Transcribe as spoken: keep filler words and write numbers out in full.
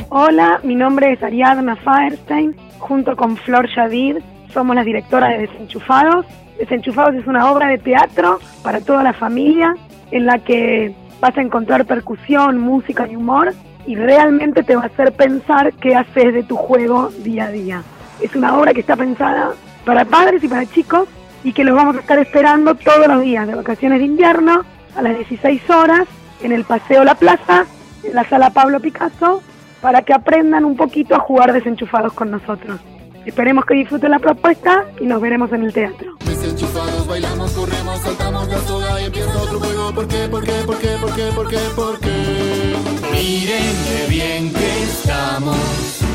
Hola, mi nombre es Ariadna Faerstein, junto con Flor Yadid, somos las directoras de Desenchufados. Desenchufados es una obra de teatro para toda la familia, en la que vas a encontrar percusión, música y humor, y realmente te va a hacer pensar qué haces de tu juego día a día. Es una obra que está pensada para padres y para chicos, y que los vamos a estar esperando todos los días de vacaciones de invierno, a las dieciséis horas, en el Paseo La Plaza, en la Sala Pablo Picasso, para que aprendan un poquito a jugar desenchufados con nosotros. Esperemos que disfruten la propuesta y nos veremos en el teatro. Desenchufados, bailamos, corremos, saltamos la soga y empieza otro juego. ¿Por qué, por qué, por qué, por qué, por qué, por qué? Miren qué bien que estamos.